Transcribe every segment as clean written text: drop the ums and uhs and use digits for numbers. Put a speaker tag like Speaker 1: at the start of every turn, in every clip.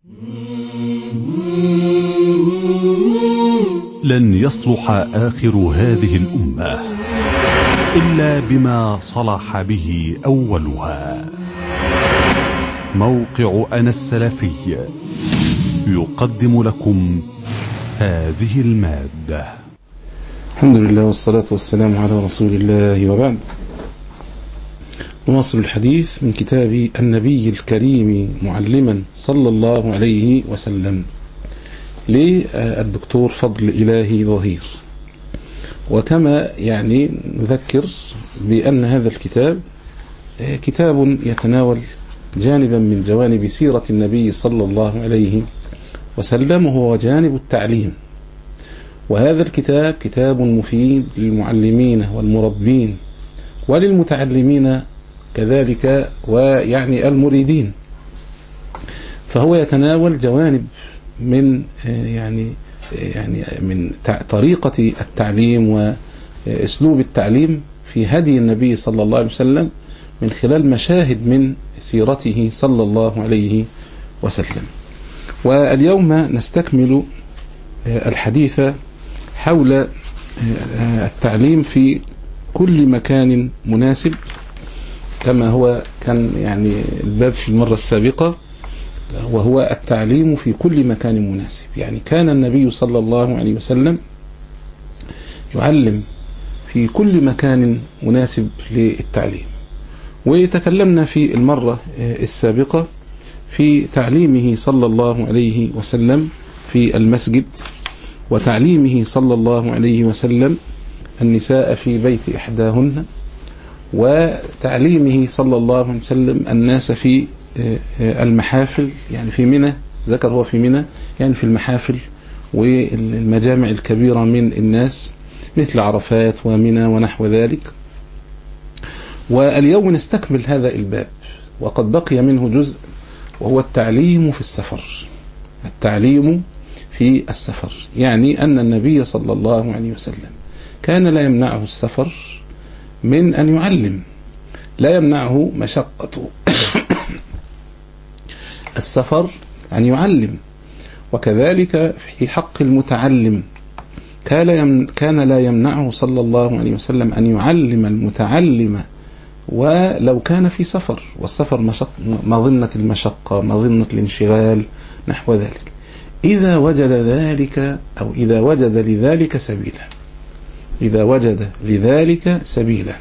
Speaker 1: لن يصلح آخر هذه الأمة إلا بما صلح به أولها. موقع أنا السلفي يقدم لكم هذه المادة.
Speaker 2: الحمد لله والصلاة والسلام على رسول الله، وبعد. نواصل الحديث من كتاب النبي الكريم معلما صلى الله عليه وسلم للدكتور فضل إلهي ظهير. وكما نذكر بأن هذا الكتاب كتاب يتناول جانبا من جوانب سيرة النبي صلى الله عليه وسلم، وهو جانب التعليم. وهذا الكتاب كتاب مفيد للمعلمين والمربين وللمتعلمين كذلك، المريدين. فهو يتناول جوانب من من طريقة التعليم وأسلوب التعليم في هدي النبي صلى الله عليه وسلم من خلال مشاهد من سيرته صلى الله عليه وسلم. واليوم نستكمل الحديث حول التعليم في كل مكان مناسب، كما هو كان الباب في المرة السابقة، وهو التعليم في كل مكان مناسب. كان النبي صلى الله عليه وسلم يعلم في كل مكان مناسب للتعليم. وتكلمنا في المرة السابقة في تعليمه صلى الله عليه وسلم في المسجد، وتعليمه صلى الله عليه وسلم النساء في بيت إحداهن، وتعليمه صلى الله عليه وسلم الناس في المحافل، في منى، ذكر هو في منى، في المحافل والمجامع الكبيرة من الناس مثل عرفات ومنى ونحو ذلك. واليوم نستكمل هذا الباب، وقد بقي منه جزء، وهو التعليم في السفر. التعليم في السفر أن النبي صلى الله عليه وسلم كان لا يمنعه السفر من أن يعلم، لا يمنعه مشقة السفر أن يعلم. وكذلك في حق المتعلم كان لا يمنعه صلى الله عليه وسلم أن يعلم المتعلم ولو كان في سفر، والسفر مظنة المشقة، مظنة الانشغال، نحو ذلك، إذا وجد ذلك أو إذا وجد لذلك سبيلا، إذا وجد لذلك سبيلا.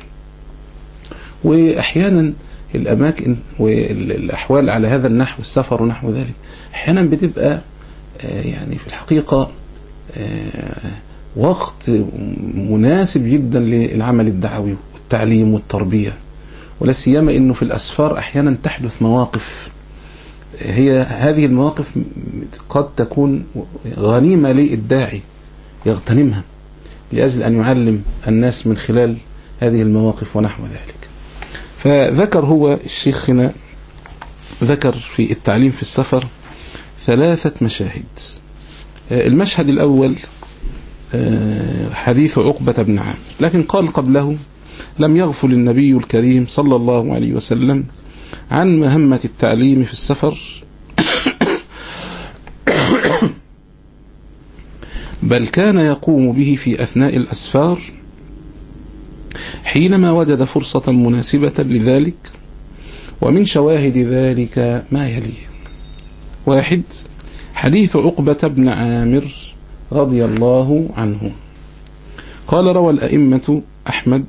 Speaker 2: وأحيانا الأماكن والأحوال على هذا النحو، السفر ونحو ذلك، أحيانا بتبقى في الحقيقة وقت مناسب جدا للعمل الدعوي والتعليم والتربية، ولا سيما إنه في الأسفار أحيانا تحدث مواقف، هذه المواقف قد تكون غنيمة للداعي يغتنمها لأجل أن يعلم الناس من خلال هذه المواقف ونحو ذلك. فذكر هو الشيخنا ذكر في التعليم في السفر 3 مشاهد. المشهد الأول حديث عقبة بن عامر، لكن قال قبله: لم يغفل النبي الكريم صلى الله عليه وسلم عن مهمة التعليم في السفر، بل كان يقوم به في أثناء الأسفار حينما وجد فرصة مناسبة لذلك. ومن شواهد ذلك ما يلي: 1. حديث عقبة بن عامر رضي الله عنه قال: روى الأئمة أحمد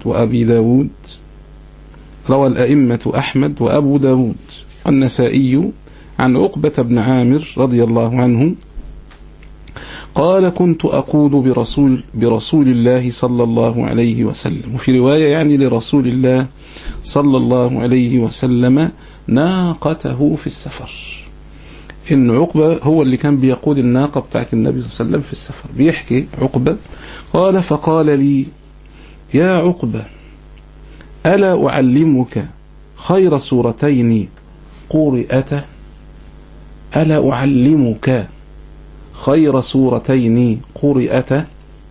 Speaker 2: وأبو داود والنسائي عن عقبة بن عامر رضي الله عنه قال: كنت أقود برسول الله صلى الله عليه وسلم، وفي رواية لرسول الله صلى الله عليه وسلم ناقته في السفر. إن عقبة هو اللي كان بيقود الناقة بتاعت النبي صلى الله عليه وسلم في السفر. بيحكي عقبة قال: فقال لي: يا عقبة، ألا أعلمك خير سورتين قرئتا؟ ألا أعلمك خير سورتين قرئتا؟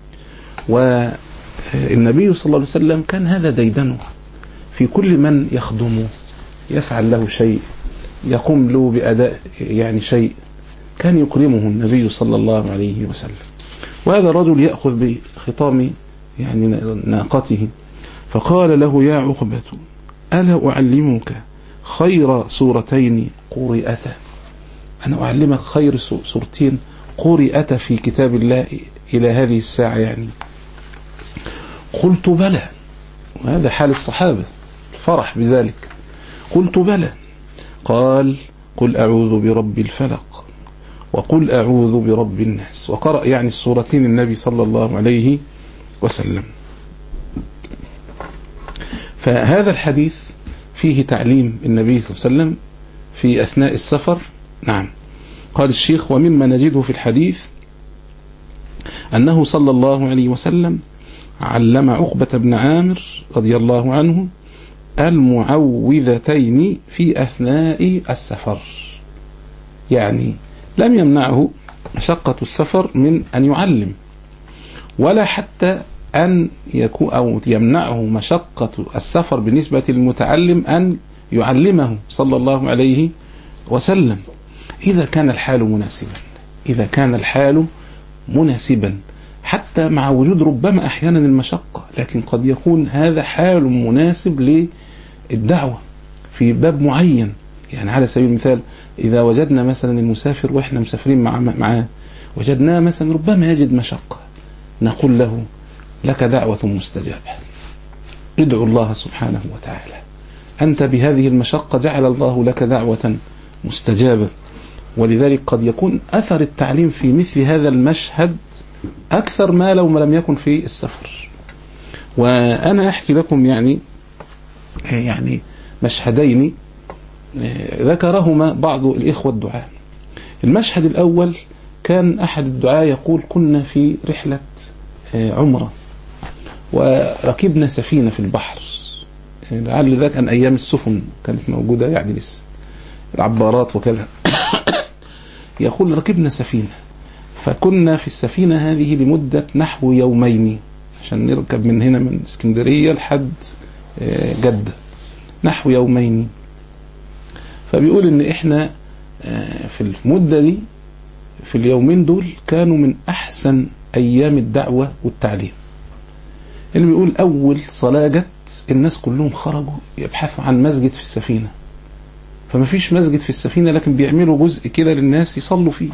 Speaker 2: والنبي صلى الله عليه وسلم كان هذا ديدنه في كل من يخدمه، يفعل له شيء، يقوم له بأداء شيء، كان يكرمه النبي صلى الله عليه وسلم. وهذا الرجل يأخذ بخطام يعني ناقته فقال له: يا عقبة، ألا أعلمك خير سورتين قرئتا؟ أنا أعلمك خير سورتين قرئتا في كتاب الله إلى هذه الساعة يعني. قلت: بلى. وهذا حال الصحابة، الفرح بذلك. قلت: بلى. قال: قل أعوذ برب الفلق وقل أعوذ برب الناس. وقرأ يعني السورتين النبي صلى الله عليه وسلم. فهذا الحديث فيه تعليم النبي صلى الله عليه وسلم في أثناء السفر. نعم. قال الشيخ: ومما نجده في الحديث أنه صلى الله عليه وسلم علم عقبة بن عامر رضي الله عنه المعوذتين في أثناء السفر. يعني لم يمنعه مشقة السفر من أن يعلم، ولا حتى أن يكون أو يمنعه مشقة السفر بالنسبة للمتعلم أن يعلمه صلى الله عليه وسلم إذا كان الحال مناسبا. إذا كان الحال مناسبا حتى مع وجود ربما أحيانا المشقة، لكن قد يكون هذا حال مناسب للدعوة في باب معين. يعني على سبيل المثال إذا وجدنا مثلا المسافر وإحنا مسافرين معاه وجدناه مثلا ربما يجد مشقة، نقول له: لك دعوة مستجابة، ادعو الله سبحانه وتعالى، أنت بهذه المشقة جعل الله لك دعوة مستجابة. ولذلك قد يكون أثر التعليم في مثل هذا المشهد أكثر ما لو ما لم يكن في السفر. وأنا أحكي لكم يعني مشهدين ذكرهما بعض الإخوة الدعاء. المشهد الأول كان أحد الدعاء يقول: كنا في رحلة عمرة وركبنا سفينة في البحر، لعل ذاك أن أيام السفن كانت موجودة يعني لسه العبارات وكذا. يقول: ركبنا سفينة فكنا في السفينة هذه لمدة نحو يومين عشان نركب من هنا من اسكندرية لحد جدة، نحو يومين. فبيقول إن إحنا في المدة دي في اليومين دول كانوا من أحسن أيام الدعوة والتعليم. اللي بيقول أول صلاة جت الناس كلهم خرجوا يبحثوا عن مسجد في السفينة، فما فيش مسجد في السفينة لكن بيعملوا جزء كده للناس يصلوا فيه.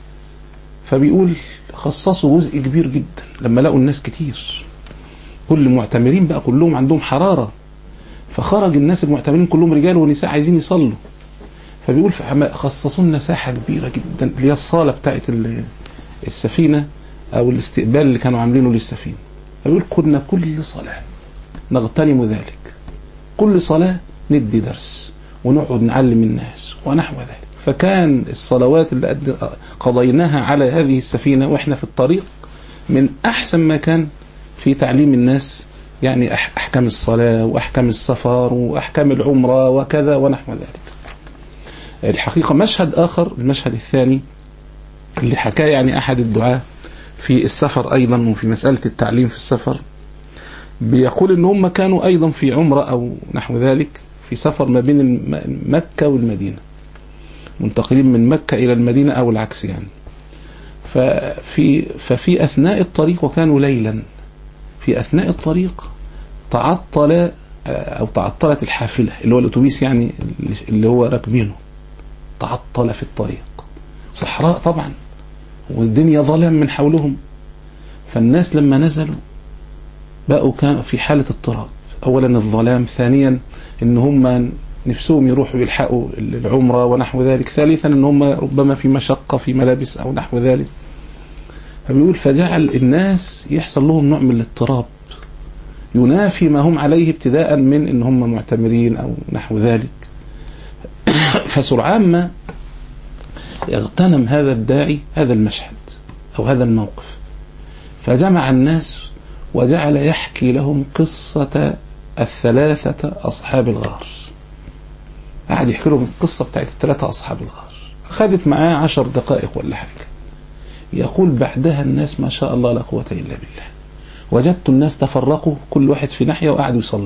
Speaker 2: فبيقول خصصوا جزء كبير جدا لما لقوا الناس كتير، كل معتمرين بقى كلهم عندهم حرارة، فخرج الناس المعتمرين كلهم رجال ونساء عايزين يصلوا. فبيقول خصصوا لنا ساحة كبيرة جدا اللي هي الصالة بتاعت السفينة أو الاستقبال اللي كانوا عاملينه للسفينة. فبيقول كنا كل صلاة نغتنم ذلك، كل صلاة ندي درس ونقعد نعلم الناس ونحو ذلك. فكان الصلوات اللي قضيناها على هذه السفينة وإحنا في الطريق من أحسن ما كان في تعليم الناس يعني أحكام الصلاة وأحكام السفر وأحكام العمرة وكذا ونحو ذلك. الحقيقة مشهد آخر، المشهد الثاني اللي حكاه يعني أحد الدعاة في السفر أيضا وفي مسألة التعليم في السفر، بيقول إن هم كانوا أيضا في عمرة أو نحو ذلك في سفر ما بين مكة والمدينة، منتقلين من مكة إلى المدينة أو العكس يعني. ففي أثناء الطريق وكانوا ليلا، في أثناء الطريق تعطلت الحافلة اللي هو الأتوبيس يعني اللي هو راكبينه، تعطل في الطريق، صحراء طبعا والدنيا ظلام من حولهم. فالناس لما نزلوا بقوا كان في حالة اضطراب، أولا الظلام، ثانيا إن هم نفسهم يروحوا يلحقوا العمرة ونحو ذلك، ثالثا إن هم ربما في مشقة في ملابس أو نحو ذلك. فبيقول فجعل الناس يحصل لهم نوع من الاضطراب ينافي ما هم عليه ابتداء من إن هم معتمرين أو نحو ذلك. فسرعان ما يغتنم هذا الداعي هذا المشهد أو هذا الموقف، فجمع الناس وجعل يحكي لهم قصة الثلاثة أصحاب الغار. قاعد يحكي لهم القصة بتاعت الثلاثة أصحاب الغار، خدت معاه 10 دقائق ولا حاجة. يقول بعدها الناس ما شاء الله لا قوة إلا بالله، وجدت الناس تفرقوا كل واحد في ناحية وقعدوا يصلوا،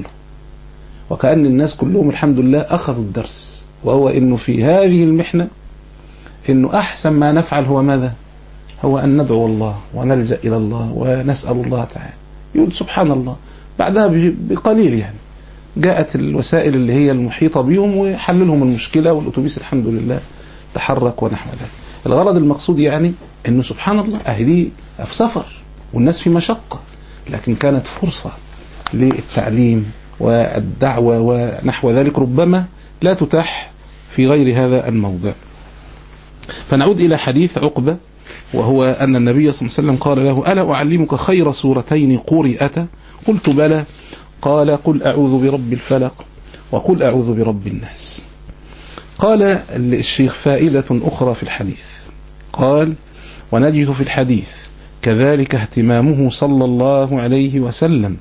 Speaker 2: وكأن الناس كلهم الحمد لله أخذوا الدرس، وهو إنه في هذه المحنة إنه أحسن ما نفعل هو ماذا؟ هو أن ندعو الله ونلجأ إلى الله ونسأل الله تعالى. يقول سبحان الله بعدها بقليل يعني جاءت الوسائل اللي هي المحيطة بهم وحللهم المشكلة، والأتوبيس الحمد لله تحرك ونحو ذلك. الغرض المقصود يعني أنه سبحان الله أهدي في سفر والناس في مشقة، لكن كانت فرصة للتعليم والدعوة ونحو ذلك ربما لا تتاح في غير هذا الموضع. فنعود إلى حديث عقبة، وهو أن النبي صلى الله عليه وسلم قال له: ألا أعلمك خير سورتين قرئتا؟ قلت: بلى. قال: قل أعوذ برب الفلق وقل أعوذ برب الناس. قال الشيخ: فائدة أخرى في الحديث. قال: ونجد في الحديث كذلك اهتمامه صلى الله عليه وسلم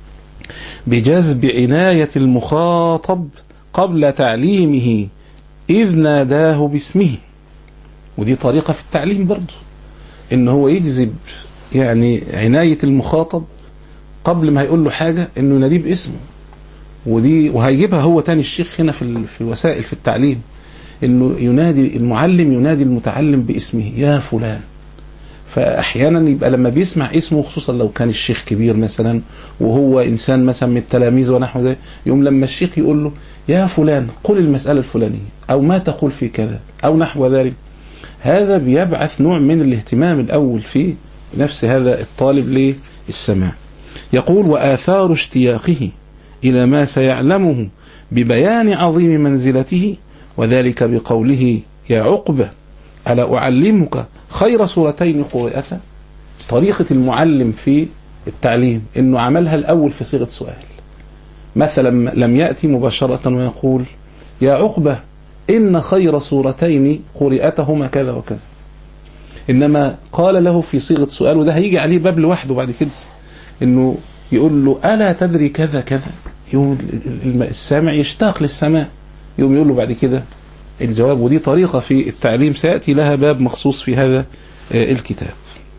Speaker 2: بجذب عناية المخاطب قبل تعليمه إذ ناداه باسمه. ودي طريقة في التعليم برضه، إنه هو يجذب يعني عناية المخاطب قبل ما يقول له حاجة، إنه يناديه باسمه. ودي وهيجيبها هو تاني الشيخ هنا في الوسائل في التعليم، إنه ينادي المعلم ينادي المتعلم باسمه: يا فلان. فأحيانا يبقى لما بيسمع اسمه، خصوصا لو كان الشيخ كبير مثلا وهو إنسان مثلا من التلاميذ ونحو ذلك، يوم لما الشيخ يقول له: يا فلان قل المسألة الفلانية، أو ما تقول في كذا، أو نحو ذلك، هذا بيبعث نوع من الاهتمام الأول في نفس هذا الطالب للسماع. يقول: وآثار اشتياقه إلى ما سيعلمه ببيان عظيم منزلته، وذلك بقوله: يا عقبة ألا أعلمك خير سورتين قرئتا. طريقة المعلم في التعليم إنه عملها الأول في صيغة سؤال، مثلا لم يأتي مباشرة ويقول: يا عقبة إن خير سورتين قرئتهما كذا وكذا، إنما قال له في صيغة سؤال. وده هيجي عليه باب لوحده بعد كده، إنه يقول له: ألا تدري كذا كذا؟ يوم السامع يشتاق للسماع، يوم يقول له بعد كده الجواب. ودي طريقة في التعليم سيأتي لها باب مخصوص في هذا الكتاب.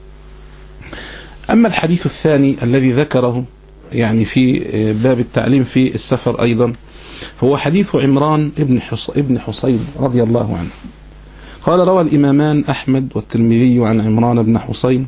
Speaker 2: أما الحديث الثاني الذي ذكره يعني في باب التعليم في السفر أيضا، هو حديث عمران ابن حصين رضي الله عنه. قال: روى الإمامان أحمد والترمذي عن عمران بن حصين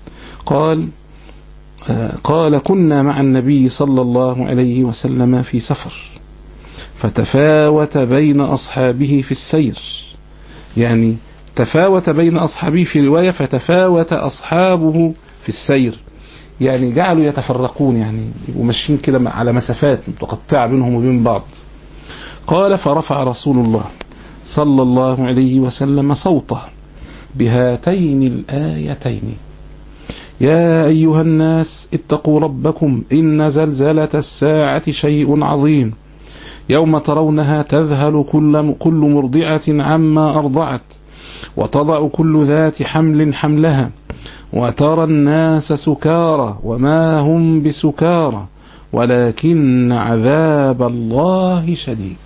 Speaker 2: قال: كنا مع النبي صلى الله عليه وسلم في سفر، فتفاوت بين أصحابه في السير. يعني تفاوت بين أصحابه في رواية فتفاوت أصحابه في السير، يعني جعلوا يتفرقون، يعني يبقوا ماشيين كده على مسافات متقطعة بينهم وبين بعض. قال: فرفع رسول الله صلى الله عليه وسلم صوته بهاتين الآيتين: يا أيها الناس اتقوا ربكم إن زلزلة الساعة شيء عظيم، يوم ترونها تذهل كل مرضعة عما أرضعت، وتضع كل ذات حمل حملها، وترى الناس سكارى وما هم بسكارى ولكن عذاب الله شديد.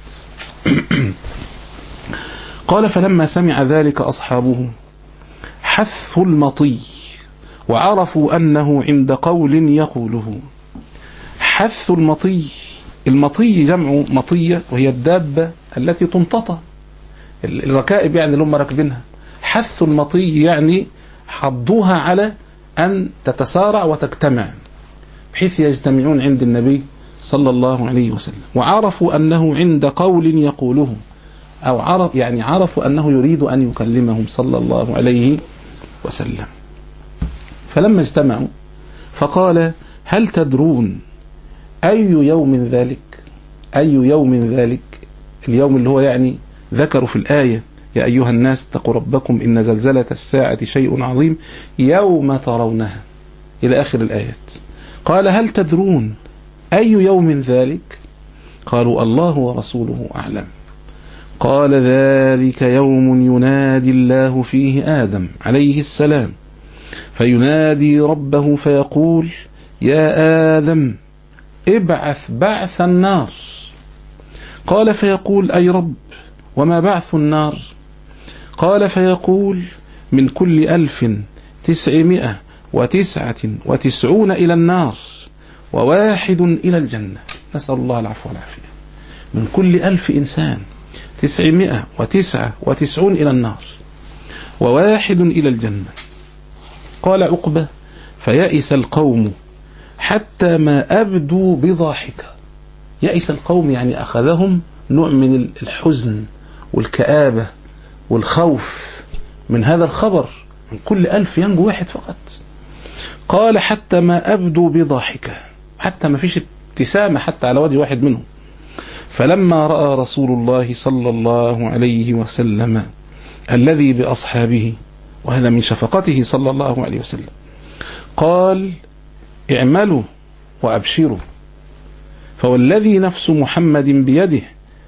Speaker 2: قال: فلما سمع ذلك أصحابه حثوا المطي، وعرفوا أنه عند قول يقوله. حثوا المطي، المطي جمع مطية، وهي الدابة التي تنتطى، الركائب يعني اللي هم راكبينها. حثوا المطي يعني حضوها على أن تتسارع وتجتمع، بحيث يجتمعون عند النبي صلى الله عليه وسلم. وعرفوا أنه عند قول يقوله، أو عرفوا أنه يريد أن يكلمهم صلى الله عليه وسلم. فلما اجتمعوا فقال: هل تدرون أي يوم ذلك؟ أي يوم ذلك؟ اليوم اللي هو يعني ذكروا في الآية: يا أيها الناس اتقوا ربكم إن زلزلة الساعة شيء عظيم يوم ترونها إلى آخر الآيات. قال: هل تدرون أي يوم ذلك؟ قالوا: الله ورسوله أعلم. قال: ذلك يوم ينادي الله فيه آدم عليه السلام، فينادي ربه فيقول: يا آدم ابعث بعث النار. قال: فيقول: أي رب وما بعث النار؟ قال: فيقول: من كل 1999 إلى النار و1 إلى الجنة. نسأل الله العفو والعافية. من كل 1000 إنسان 999 إلى النار وواحد إلى الجنة. قال عقبة: فيأس القوم حتى ما أبدوا بضاحكة. يأس القوم يعني أخذهم نوع من الحزن والكآبة والخوف من هذا الخبر، من كل 1000 ينجو واحد فقط. قال: حتى ما أبدوا بضاحكة، حتى ما فيش ابتسامة حتى على وجه واحد منهم. فلما رأى رسول الله صلى الله عليه وسلم الذي بأصحابه، وهذا من شفقته صلى الله عليه وسلم، قال: اعملوا وأبشروا فوالذي نفس محمد بيده.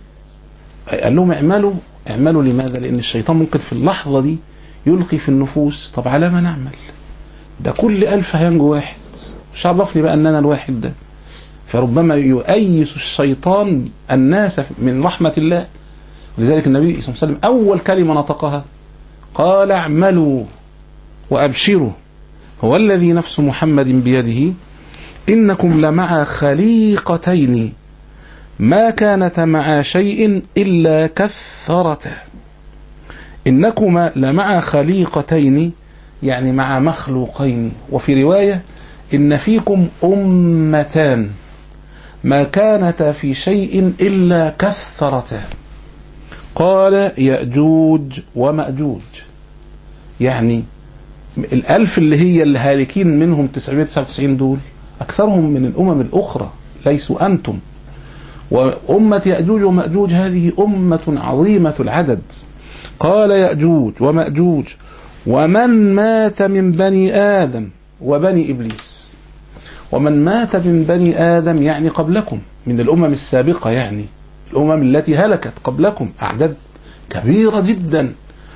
Speaker 2: قال لهم اعملوا. اعملوا لماذا؟ لأن الشيطان ممكن في اللحظة دي يلقي في النفوس: طب على ما نعمل؟ ده كل 1000 هينجو واحد، مش عرفني بقى أن أنا الواحد ده. فربما يؤيس الشيطان الناس من رحمة الله. ولذلك النبي صلى الله عليه وسلم أول كلمة نطقها قال: اعملوا وأبشروا هو الذي نفس محمد بيده إنكم لمع خليقتين ما كانتا مع شيء إلا كثرته. إنكما لمع خليقتين يعني مع مخلوقين. وفي رواية: إن فيكم أمتان ما كانتا في شيء إلا كثرته. قال: يأجوج ومأجوج، يعني 1000 اللي هي اللي هالكين منهم 999 دول أكثرهم من الأمم الأخرى، ليسوا أنتم. وأمة يأجوج ومأجوج هذه أمة عظيمة العدد. قال: يأجوج ومأجوج ومن مات من بني آدم وبني إبليس. ومن مات من بني آدم يعني قبلكم، من الأمم السابقة، يعني الأمم التي هلكت قبلكم، أعداد كبيرة جدا.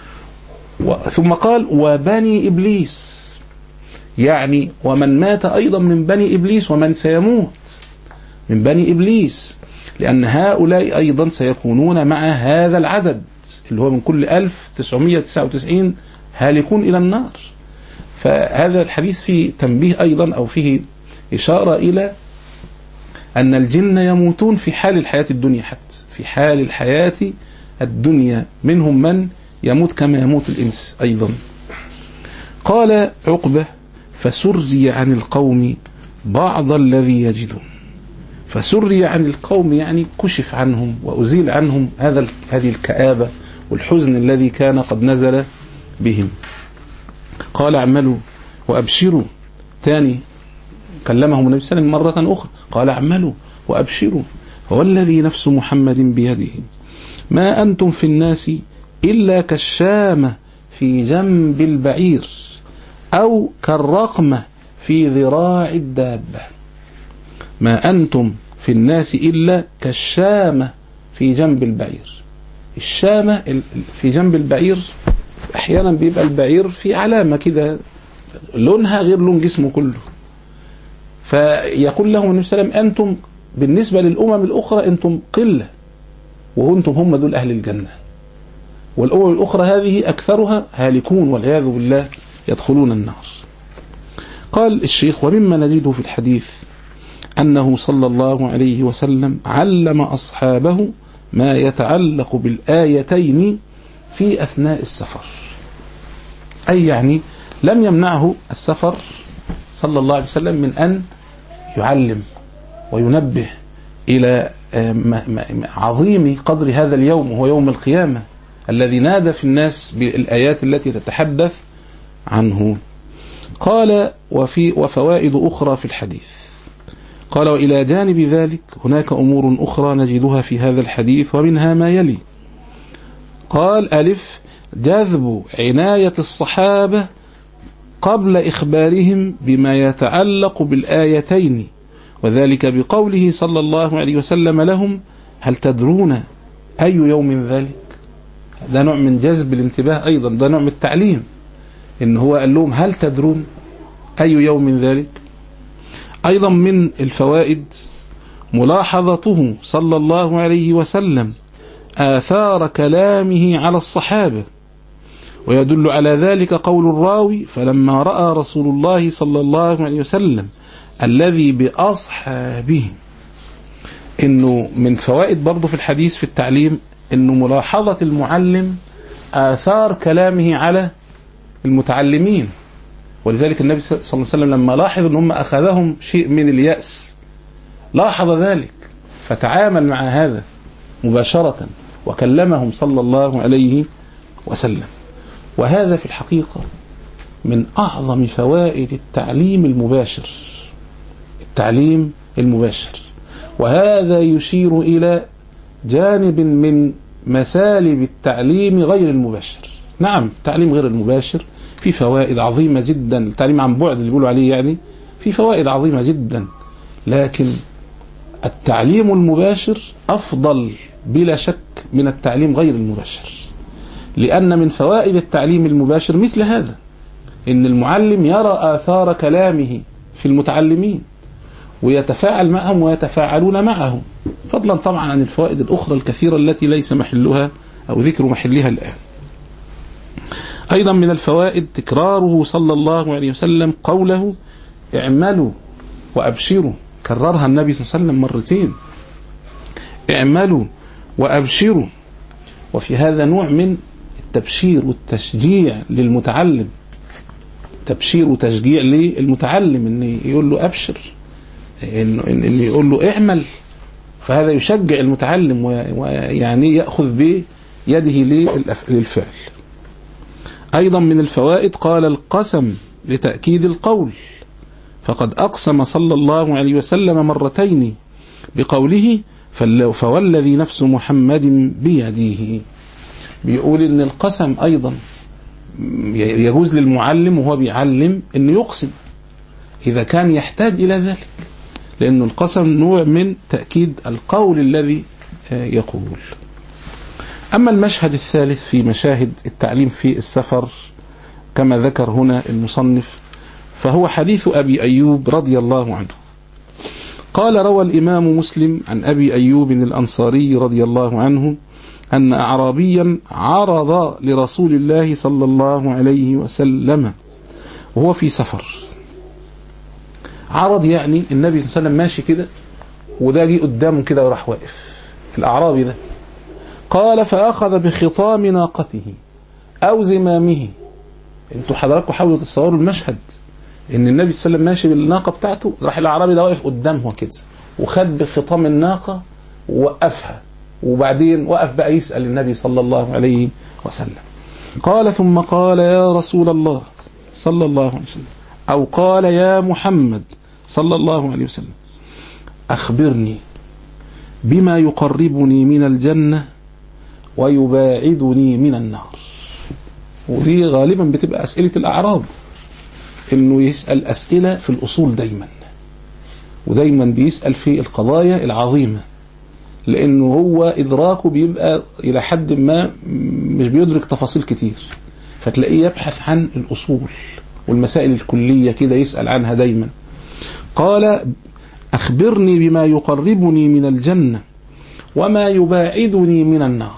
Speaker 2: ثم قال: وبني إبليس، يعني ومن مات أيضا من بني إبليس ومن سيموت من بني إبليس، لأن هؤلاء أيضا سيكونون مع هذا العدد اللي هو من كل 1999 هالكون إلى النار. فهذا الحديث فيه تنبيه أيضا، أو فيه إشارة إلى أن الجن يموتون في حال الحياة الدنيا، حتى في حال الحياة الدنيا منهم من يموت كما يموت الإنس أيضا. قال عقبة: فسري عن القوم بعض الذي يجدون. فسري عن القوم يعني كشف عنهم وأزيل عنهم هذه الكآبة والحزن الذي كان قد نزل بهم. قال: اعملوا وأبشروا. ثاني كلمهم النبي صلى الله عليه وسلم مرة أخرى، قال: اعملوا وأبشروا والذي نفس محمد بيده ما أنتم في الناس إلا كالشامة في جنب البعير أو كالرقمة في ذراع الدابة. ما أنتم في الناس إلا كالشامة في جنب البعير. الشامة في جنب البعير أحيانا بيبقى البعير في علامة كده لونها غير لون جسمه كله. فيقول لهم النبي صلى الله عليه وسلم: أنتم بالنسبة للأمم الأخرى أنتم قلة، وأنتم هم دول أهل الجنة، والأمم الأخرى هذه أكثرها هالكون والعياذ بالله يدخلون النار. قال الشيخ: ومما نجده في الحديث أنه صلى الله عليه وسلم علم أصحابه ما يتعلق بالآيتين في أثناء السفر. أي يعني لم يمنعه السفر صلى الله عليه وسلم من أن يعلم وينبه إلى عظيم قدر هذا اليوم، وهو يوم القيامة الذي نادى في الناس بالآيات التي تتحدث عنه. قال: وفوائد أخرى في الحديث. قال: وإلى جانب ذلك هناك أمور أخرى نجدها في هذا الحديث، ومنها ما يلي. قال: ألف: جذب عناية الصحابة قبل إخبارهم بما يتعلق بالآيتين، وذلك بقوله صلى الله عليه وسلم لهم: هل تدرون أي يوم ذلك؟ ده نوع من جذب الانتباه أيضا، ده نوع من التعليم، إن هو قال لهم: هل تدرون أي يوم ذلك؟ أيضا من الفوائد ملاحظته صلى الله عليه وسلم آثار كلامه على الصحابة، ويدل على ذلك قول الراوي: فلما رأى رسول الله صلى الله عليه وسلم الذي بأصحابه. إنه من فوائد برضو في الحديث في التعليم إنه ملاحظة المعلم آثار كلامه على المتعلمين. ولذلك النبي صلى الله عليه وسلم لما لاحظ أن هم أخذهم شيء من اليأس لاحظ ذلك فتعامل مع هذا مباشرة وكلمهم صلى الله عليه وسلم. وهذا في الحقيقة من أعظم فوائد التعليم المباشر، التعليم المباشر. وهذا يشير إلى جانب من مسالب التعليم غير المباشر. نعم التعليم غير المباشر في فوائد عظيمة جدا، التعليم عن بعد اللي بيقولوا عليه يعني في فوائد عظيمة جدا، لكن التعليم المباشر أفضل بلا شك من التعليم غير المباشر، لأن من فوائد التعليم المباشر مثل هذا، إن المعلم يرى آثار كلامه في المتعلمين ويتفاعل معهم ويتفاعلون معهم، فضلا طبعا عن الفوائد الأخرى الكثيرة التي ليس محلها أو ذكر محلها الآن. أيضا من الفوائد تكراره صلى الله عليه وسلم قوله اعملوا وأبشروا، كررها النبي صلى الله عليه وسلم مرتين، اعملوا وأبشروا. وفي هذا نوع من التبشير والتشجيع للمتعلم، تبشير وتشجيع للمتعلم، إن يقول له أبشر، إن يقول له اعمل، فهذا يشجع المتعلم ويعني يأخذ بيده للفعل. أيضا من الفوائد قال القسم لتأكيد القول، فقد أقسم صلى الله عليه وسلم مرتين بقوله فوالذي نفس محمد بيده. بيقول إن القسم أيضا يجوز للمعلم وهو بيعلم إنه يقسم إذا كان يحتاج إلى ذلك، لأن القسم نوع من تأكيد القول الذي يقول. أما المشهد الثالث في مشاهد التعليم في السفر كما ذكر هنا المصنف، فهو حديث أبي أيوب رضي الله عنه. قال روى الإمام مسلم عن أبي أيوب الأنصاري رضي الله عنه أن أعرابيا عرض لرسول الله صلى الله عليه وسلم وهو في سفر. عرض يعني النبي صلى الله عليه وسلم ماشي كده وده جه قدامه كده وراح واقف الأعرابي ده. قال فأخذ بخطام ناقته أو زمامه. انتوا حضراتكم حاولوا تتصوروا المشهد، ان النبي صلى الله عليه وسلم ماشي بالناقة بتاعته، راح الأعرابي ده واقف قدامه كده وخد بخطام الناقة ووقفها، وبعدين وقف بقى يسأل النبي صلى الله عليه وسلم. قال ثم قال يا رسول الله صلى الله عليه وسلم، أو قال يا محمد صلى الله عليه وسلم، أخبرني بما يقربني من الجنة ويباعدني من النار. ودي غالبا بتبقى أسئلة الأعراب، إنه يسأل أسئلة في الأصول دايما، ودايما بيسأل في القضايا العظيمة، لأنه هو إدراكه بيبقى إلى حد ما مش بيدرك تفاصيل كتير، فتلاقيه يبحث عن الأصول والمسائل الكلية كده يسأل عنها دايما. قال أخبرني بما يقربني من الجنة وما يباعدني من النار.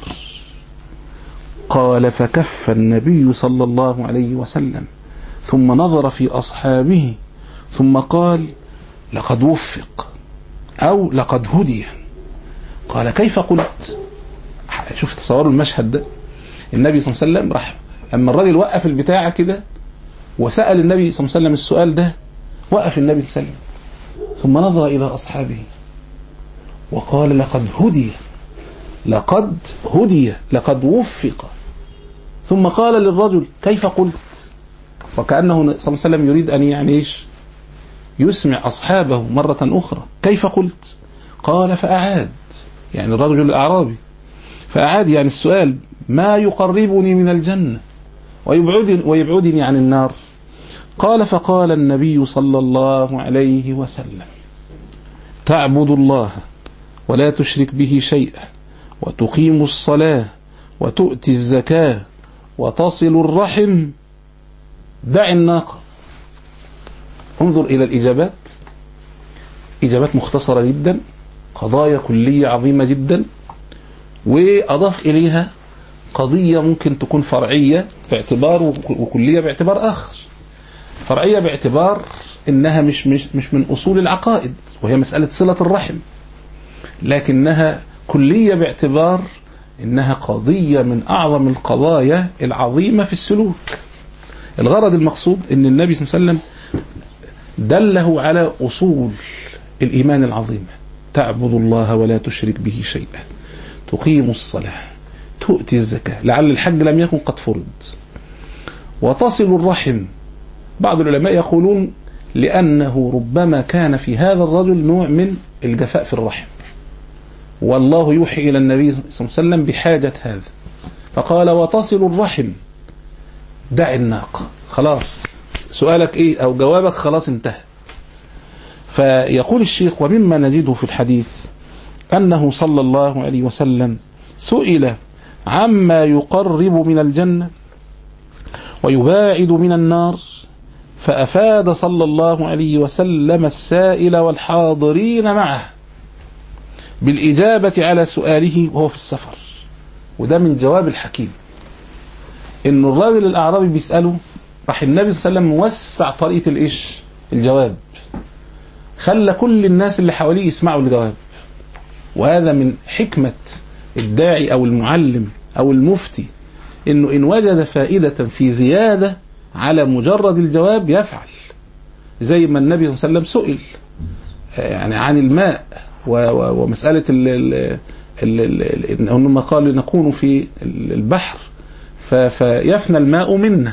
Speaker 2: قال فكف النبي صلى الله عليه وسلم ثم نظر في أصحابه ثم قال لقد وفق أو لقد هدي. قال كيف قلت؟ شوف تصوروا المشهد ده، النبي صلى الله عليه وسلم راح أما الراجل وقف البتاعة كده وسأل النبي صلى الله عليه وسلم السؤال ده، وقف النبي صلى الله عليه وسلم ثم نظر إلى أصحابه وقال لقد هدي، لقد هدي، لقد وفق. ثم قال للرجل كيف قلت؟ وكأنه صلى الله عليه وسلم يريد أن يعني يسمع أصحابه مرة أخرى كيف قلت؟ قال فأعاد، يعني الرجل الأعرابي فأعاد يعني السؤال ما يقربني من الجنة ويبعدني عن النار. قال فقال النبي صلى الله عليه وسلم تعبد الله ولا تشرك به شيئا وتقيم الصلاة وتؤتي الزكاة وتصل الرحم دع الناقة. انظر إلى الإجابات، إجابات مختصرة جدا، قضايا كلية عظيمة جدا، وأضاف إليها قضية ممكن تكون فرعية باعتبار وكلية باعتبار آخر. فرعية باعتبار إنها مش من أصول العقائد وهي مسألة صلة الرحم، لكنها كلية باعتبار إنها قضية من أعظم القضايا العظيمة في السلوك. الغرض المقصود ان النبي صلى الله عليه وسلم دله على أصول الإيمان العظيمة: تعبد الله ولا تشرك به شيئا، تقيم الصلاة، تؤتي الزكاة، لعل الحج لم يكن قد فرض، وتصل الرحم. بعض العلماء يقولون لأنه ربما كان في هذا الرجل نوع من الجفاء في الرحم، والله يوحي إلى النبي صلى الله عليه وسلم بحاجة هذا، فقال: وتصل الرحم، دع الناقة، خلاص سؤالك إيه أو جوابك خلاص انتهى. فيقول الشيخ: ومما نجده في الحديث أنه صلى الله عليه وسلم سئل عما يقرب من الجنة ويباعد من النار، فأفاد صلى الله عليه وسلم السائل والحاضرين معه بالإجابة على سؤاله وهو في السفر. وده من جواب الحكيم، إن الراجل الأعرابي بيسأله، راح النبي صلى الله عليه وسلم موسع طريقة الجواب، خلى كل الناس اللي حواليه يسمعوا الجواب. وهذا من حكمة الداعي أو المعلم أو المفتي، إنه إن وجد فائدة في زيادة على مجرد الجواب يفعل. زي ما النبي صلى الله عليه وسلم سئل يعني عن الماء ومسألة إنما قال نكون في البحر فيفنى الماء منا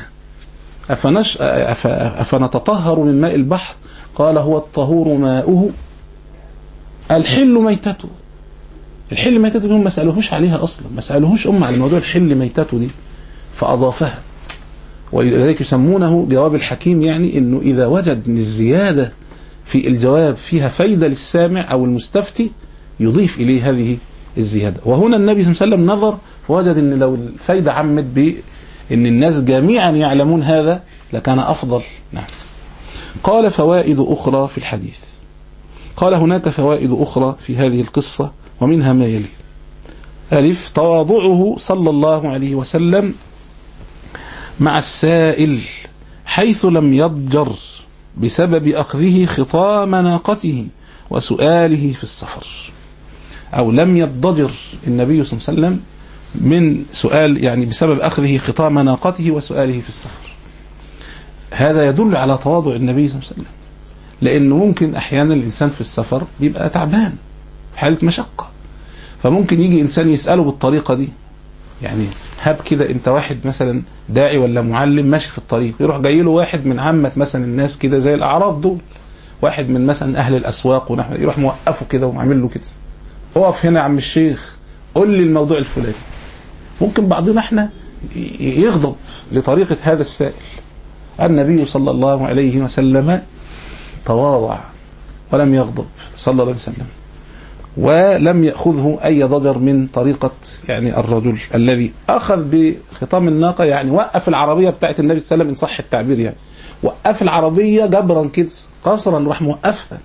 Speaker 2: أفنتطهر من ماء البحر؟ قال: هو الطهور ماؤه الحل ميتته. الحل ميتته دي ما سألوهوش عليها أصلا، ما سألوهوش على موضوع الحل ميتته دي، فأضافها. ولذلك يسمونه جواب الحكيم، يعني إنه إذا وجد من الزيادة في الجواب فيها فايدة للسامع أو المستفتي يضيف إليه هذه الزيادة. وهنا النبي صلى الله عليه وسلم نظر فوجد إن لو الفايدة عمت بإن الناس جميعا يعلمون هذا لكان أفضل. نعم. قال: فوائد أخرى في الحديث. قال: هناك فوائد أخرى في هذه القصة، ومنها ما يلي: ألف، تواضعه صلى الله عليه وسلم مع السائل، حيث لم يضجر بسبب أخذه خطام ناقته وسؤاله في السفر. أو لم يضجر النبي صلى الله عليه وسلم من سؤال، يعني بسبب أخذه خطام ناقته وسؤاله في السفر. هذا يدل على تواضع النبي صلى الله عليه وسلم، لأنه ممكن أحيانا الإنسان في السفر بيبقى تعبان، حالة مشقة، فممكن يجي إنسان يسأله بالطريقة دي. يعني هاب كده أنت واحد مثلا داعي ولا معلم ماشي في الطريق، يروح جاي له واحد من عامة مثلا الناس كده زي الأعراب دول، واحد من مثلا أهل الأسواق ونحو، يروح موقفه كده وعامل له كده: اقف هنا يا عم الشيخ، قل لي الموضوع الفلاني. ممكن بعضنا احنا يغضب لطريقة هذا السائل. النبي صلى الله عليه وسلم تواضع ولم يغضب صلى الله عليه وسلم، ولم يأخذه أي ضجر من طريقة يعني الرجل الذي أخذ بخطام الناقة، يعني وقف العربية بتاعت النبي صلى الله عليه وسلم إن صح التعبير، يعني وقف العربية جبرا كده قصرا، راح موقفها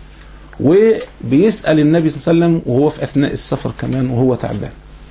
Speaker 2: وبيسأل النبي صلى الله عليه وسلم وهو في أثناء السفر كمان وهو تعبان.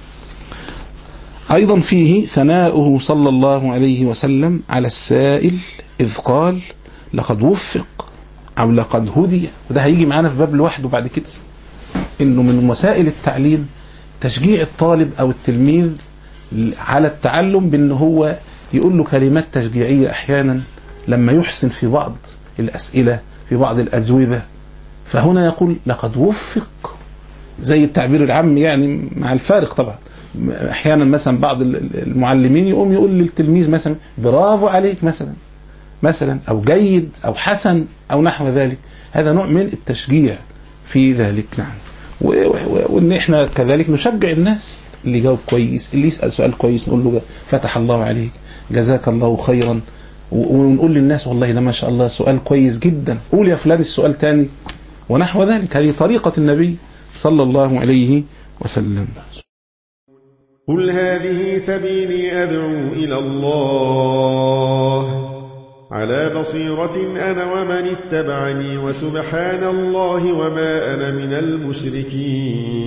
Speaker 2: أيضا فيه ثناؤه صلى الله عليه وسلم على السائل، إذ قال: لقد وفق أو لقد هدي. وده هيجي معانا في باب لوحده بعد كده، إنه من وسائل التعليم تشجيع الطالب أو التلميذ على التعلم، بأنه هو يقول له كلمات تشجيعية أحيانا لما يحسن في بعض الأسئلة في بعض الأجوبة. فهنا يقول لقد وفق، زي التعبير العام يعني مع الفارق طبعا. أحيانا مثلا بعض المعلمين يقوم يقول للتلميذ مثلا برافو عليك مثلا أو جيد أو حسن أو نحو ذلك. هذا نوع من التشجيع في ذلك. نعم. وإن إحنا كذلك نشجع الناس، اللي جاوب كويس، اللي يسأل سؤال كويس نقول له فتح الله عليك، جزاك الله خيرا، ونقول للناس والله ده ما شاء الله سؤال كويس جدا، قول يا فلان السؤال تاني ونحو ذلك. هذه طريقة النبي صلى الله عليه وسلم.
Speaker 3: قل هذه سبيلي أدعو إلى الله على بصيرة أنا ومن اتبعني، وسبحان الله وما أنا من المشركين.